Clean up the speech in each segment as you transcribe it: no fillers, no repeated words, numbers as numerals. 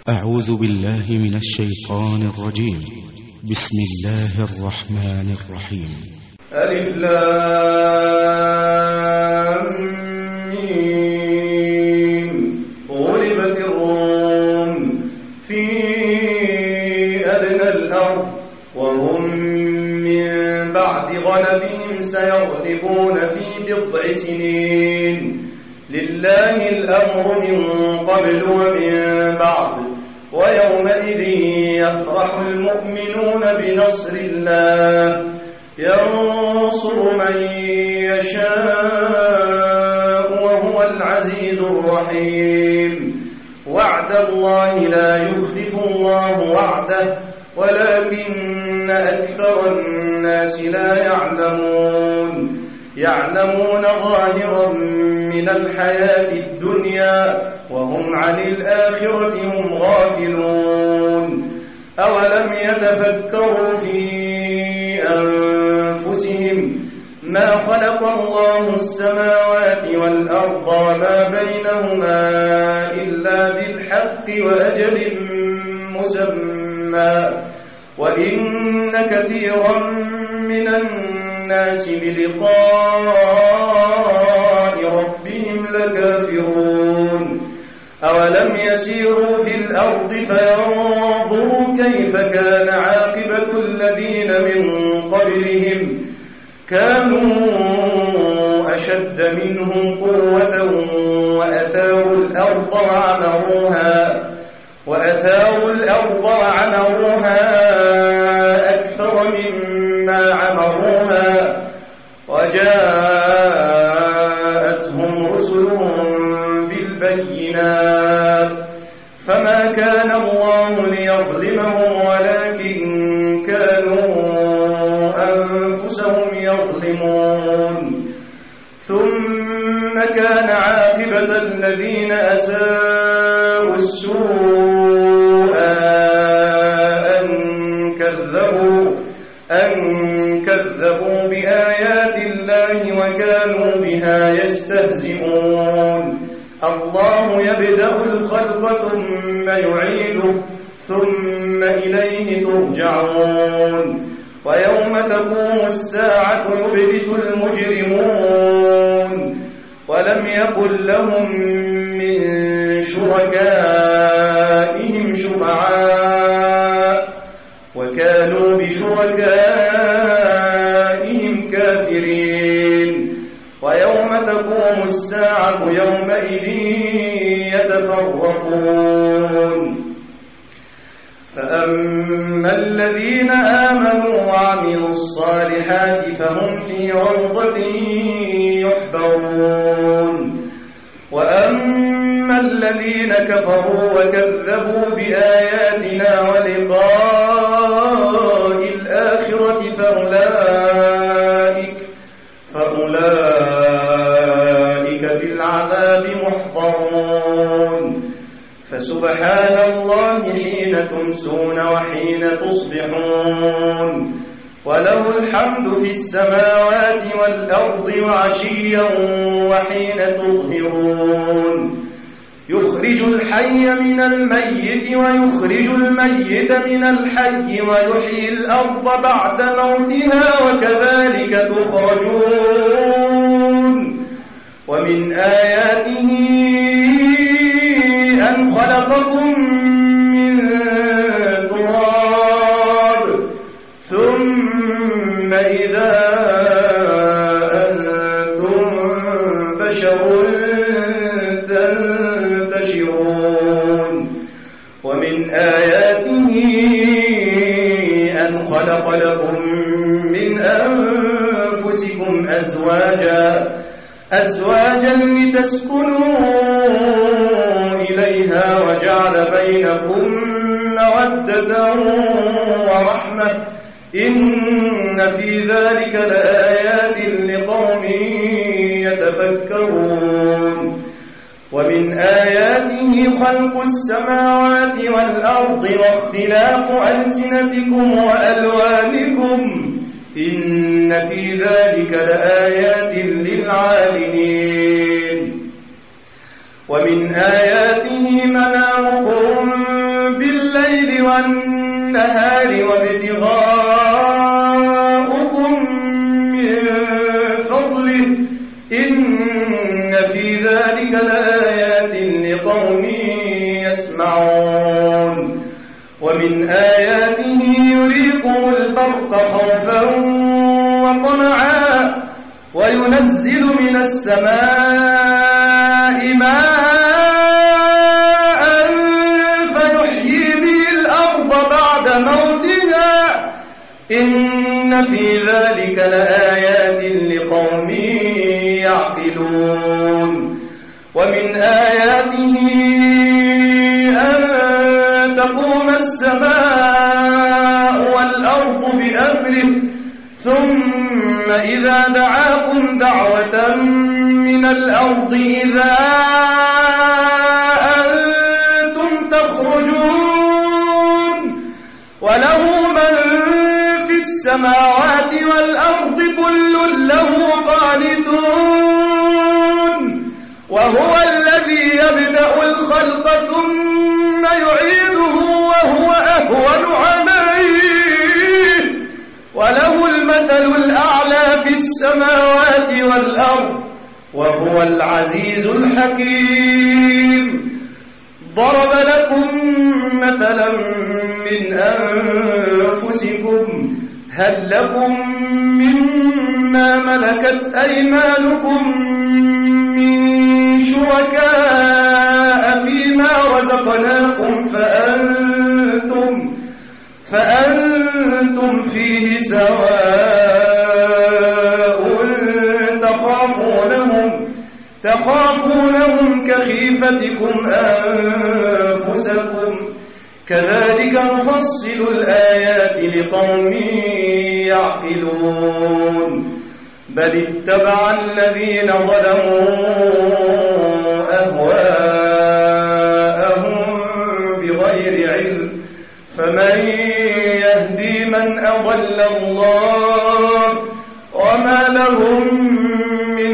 أعوذ بالله من الشيطان الرجيم. بسم الله الرحمن الرحيم. ألف لام ميم. غلبت الروم في أدنى الأرض وهم من بعد غلبهم سيغلبون في بضع سنين. لله الأمر من قبل ومن بعد ويومئذ يفرح المؤمنون بنصر الله ينصر من يشاء وهو العزيز الرحيم. وعد الله لا يخلف الله وعده ولكن أكثر الناس لا يعلمون ظاهرا من الحياة الدنيا وهم عن الآخرة هم غافلون. أولم يتفكروا في أنفسهم ما خلق الله السماوات والأرض وما بينهما إلا بالحق وأجل مسمى وإن كثيرا من الناس بلقاء ربهم لكافرون. أولم يسيروا في الأرض فينظروا كيف كان عاقبة الذين من قبلهم كانوا أشد منهم قوة وأثاروا الأرض وعمروها أكثر مما عمروها وجاءتهم رسلهم بالبينات فما كان الله ليظلمهم ولكن كانوا أنفسهم يظلمون. ثم كان عاقبة الذين أساءوا السوء أن كذبوا بآيات الله وكانوا بها يستهزئون. الله يبدأ الخلق ثم يعيده ثم إليه ترجعون. ويوم تقوم الساعة يبلس المجرمون ولم يكن لهم من شركائهم شفعاء وكانوا بشركائهم كافرين. ويوم تقوم الساعة يومئذ يتفرقون. فأما الذين آمنوا وعملوا الصالحات فهم في روضة يحبرون. وأما الذين كفروا وكذبوا بآياتنا ولقاء الآخرة فأولئك في العذاب محضرون. فسبحان الله حين تمسون وحين تصبحون وله الحمد في السماوات والأرض وعشيا وحين تظهرون. يخرج الحي من الميت ويخرج الميت من الحي ويحيي الأرض بعد موتها وكذلك تخرجون. ومن آياته أن خلقكم من تراب ثم إذا أنتم بشر تنتشرون. ومن آياته أن خلق لكم من أنفسكم أزواجا لتسكنوا إليها وجعل بينكم مودة ورحمة إن في ذلك لآيات لقوم يتفكرون. ومن آياته خلق السماوات والأرض واختلاف ألسنتكم وألوانكم إن في ذلك لآيات للعالمين. ومن آياته منامكم والنهار وابتغاؤكم من فضله إن في ذلك لآيات لقوم يسمعون ومن آياته يريكم البرق خوفا وطمعا وينزل من السماء ماء فيحيي به الأرض بعد موتها إن في ذلك لآيات لقوم يعقلون ومن آياته أن تقوم السماء والأرض بأمره ثم إذا دعاكم دعوة من الأرض إذا أنتم تخرجون وله من في السماوات والأرض كل له قانتون وهو الذي يبدأ الخلق ثم يعيده وهو أهون عليه وله المثل الأعلى في السماوات والأرض وهو العزيز الحكيم ضرب لكم مثلا من أنفسكم هل لكم مما ملكت أيمانكم من شركاء فيما رزقناكم فأنتم فيه سواء تخافونهم كخيفتكم أنفسكم كذلك نفصل الآيات لقوم يعقلون بل اتبع الذين ظلموا أهواءهم بغير علم فمن يهدي من أضل الله وما لهم من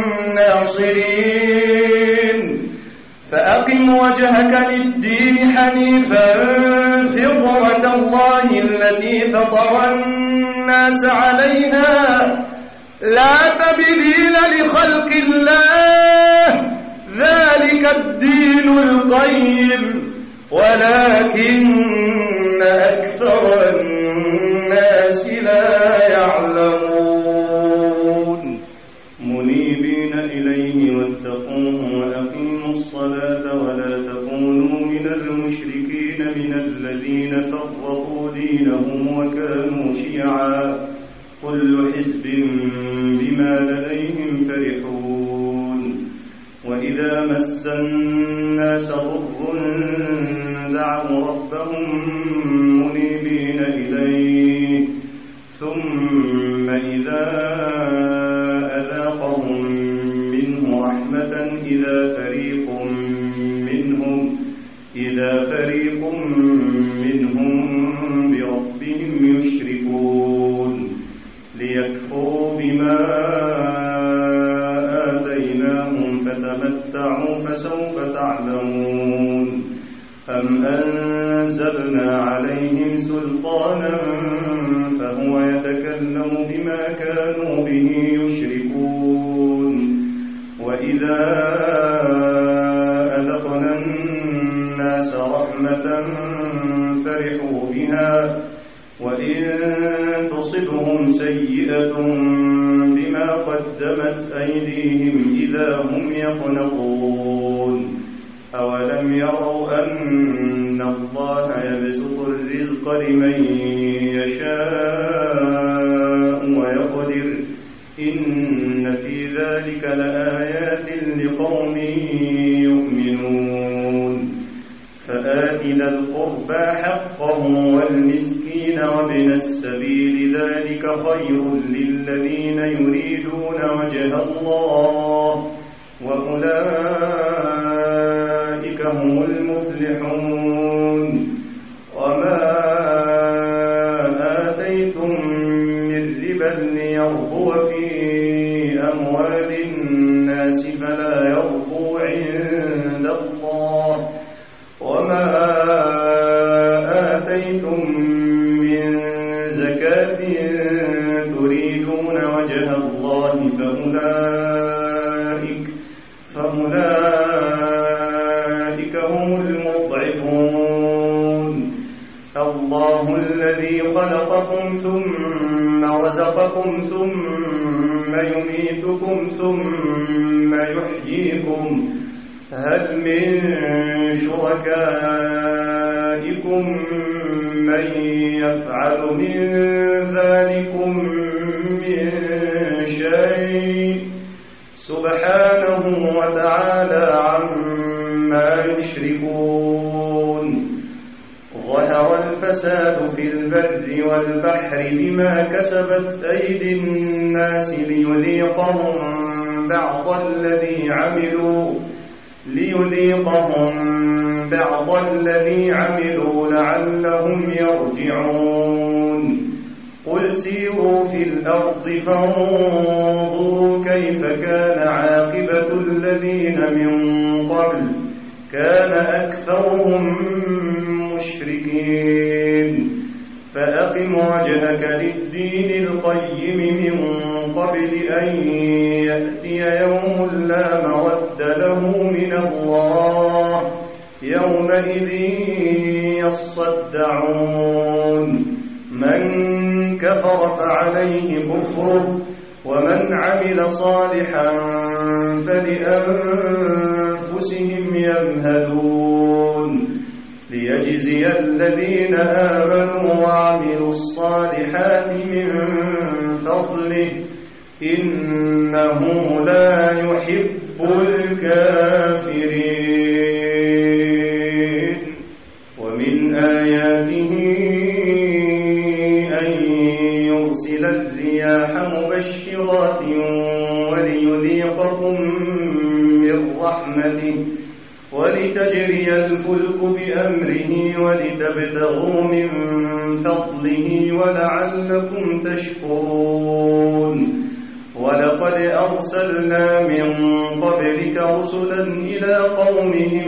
ناصرين فأقم وجهك للدين حنيفا فطرة الله التي فطر الناس عليها لا تبديل لخلق الله ذلك الدين القيم ولكن أكثر الناس لا يعلمون منيبين إليه واتقوه وأقيموا الصلاة ولا تكونوا من المشركين من الذين فرقوا دينهم وكانوا شيعا كل حزب بما لديهم فرحون وإذا مس الناس ضر دعوا ربهم منيبين إليه ثم إذا أذاقهم منه رحمة إذا فريق منهم بربهم يشركون ليكفروا بما آتيناهم فتمتعوا فسوف تعلمون أم أنزلنا عليهم سلطانا فهو يتكلم بما كانوا به يشركون وإذا أذقنا الناس رحمة فرحوا بها وإن تصبهم سيئة بما قدمت أيديهم إذا هم يقنطون أولم يروا أن الله يبسط الرزق لمن يشاء ويقدر إن في ذلك لآيات لقوم يؤمنون فآت ذا القربى حقه والمسكين وابن السبيل ذلك خير للذين يريدون وجه الله وأولئك هم المفلحون وما آتيتم من ربا ليربو في أموال الناس فلا يربو عند الله وما فأولئك هم المضعفون. الله الذي خلقكم ثم رزقكم ثم يميتكم ثم يحييكم هل من شركائكم من يفعل من ذلكم من شيء سبحانه وتعالى عما يشركون. ظهر الفساد في البر والبحر بما كسبت أيدي الناس ليذيقهم بعض الذي عملوا لعلهم يرجعون. قل سيروا في الأرض فانظروا كيف كان عاقبة الذين من قبل كان أكثرهم مشركين. فأقم وجهك للدين القيم من قبل أن يأتي يوم لا مرد له من الله يومئذ يصدعون. من كفر فعليه كفره ومن عمل صالحا فلأنفسهم يمهدون. ليجزي الذين آمنوا وعملوا الصالحات من فضله إنه لا يحب الكافرين. ومن آياته أن يرسل الرياح مبشرات وليذيقكم من رحمته ولتجري الفلك بأمره ولتبتغوا من فضله ولعلكم تشكرون. ولقد أرسلنا من قبلك رسلا إلى قومهم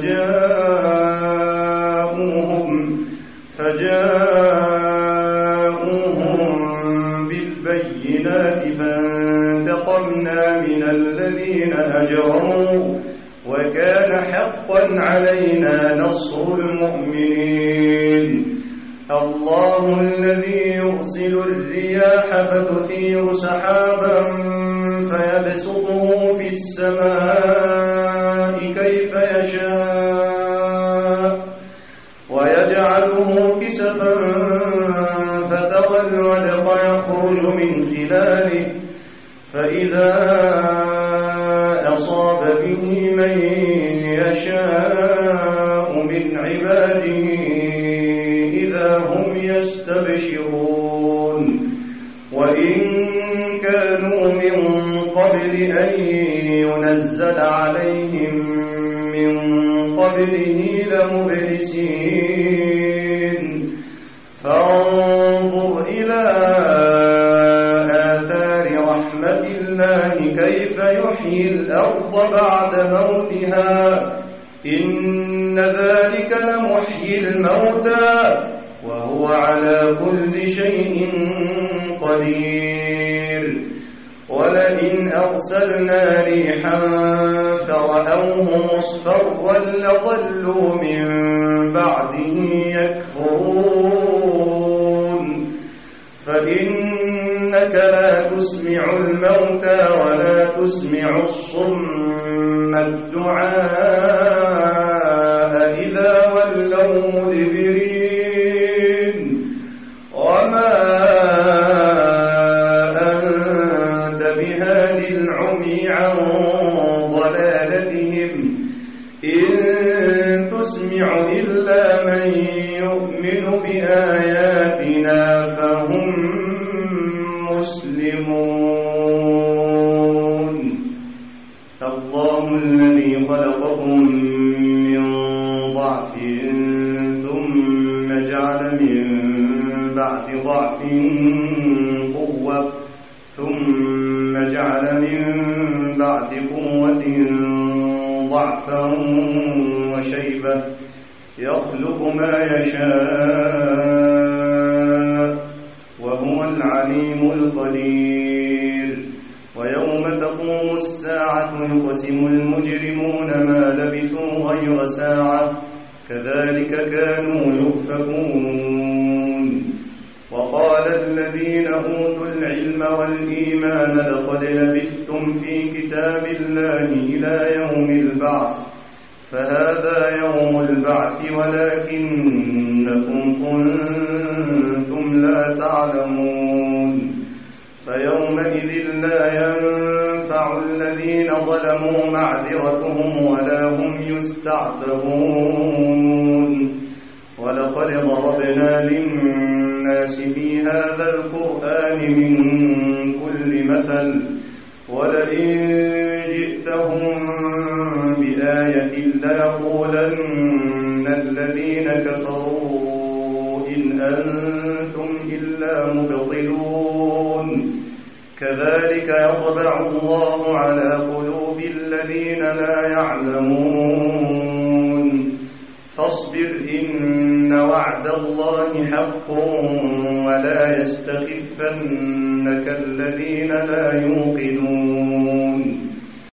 فجاءوهم بالبينات فانتقمنا من الذين أجرموا وكان حقا علينا نصر المؤمنين. الله الذي يرسل الرياح فتثير سحابا فيبسطه في السماء كيف يشاء ويجعله كسفا فترى الودق يخرج من خلاله فإذا أصاب به من يشاء من عباده إذا هم يستبشرون. وإن كانوا من قبل أن ينزل عليهم من قبله لمبلسين. فانظر إلى آثار رحمة الله كيف يحيي الأرض بعد موتها إن ذلك لمحيي الموتى وهو على كل شيء قدير. ولئن أرسلنا ريحا فرأوه مصفرا لظلوا من بعده يكفرون. فإنك لا تسمع الموتى ولا تسمع الصم الدعاء إذا ولوا مدبرين. وما أنت بهاد العمي عن ضلالتهم إن تسمع إلا من يؤمن بآياتنا فهم مسلمون. الله الذي خلقكم من ضعف ثم جعل من بعد ضعف قوة ثم جعل من بعد قوة ضعفا وشيبة يخلق ما يشاء وهو العليم القدير. ويوم تقوم الساعة يقسم المجرمون ما لبثوا غير ساعة كذلك كانوا يؤفكون وقال الذين أوتوا العلم والإيمان لقد لبثتم في كتاب الله إلى يوم البعث فهذا يوم البعث ولكنكم كنتم لا تعلمون فيومئذ لا ينفع الذين ظلموا معذرتهم ولا هم يستعتبون ولقد ضربنا للناس في هذا القرآن من كل مثل ولئن جئتهم بآية ليقولن الذين كفروا إن أنتم إلا مبطلون كذلك يطبع الله على قلوب الذين لا يعلمون فاصبر إن وعد الله حق ولا يستخفنك الذين لا يوقنون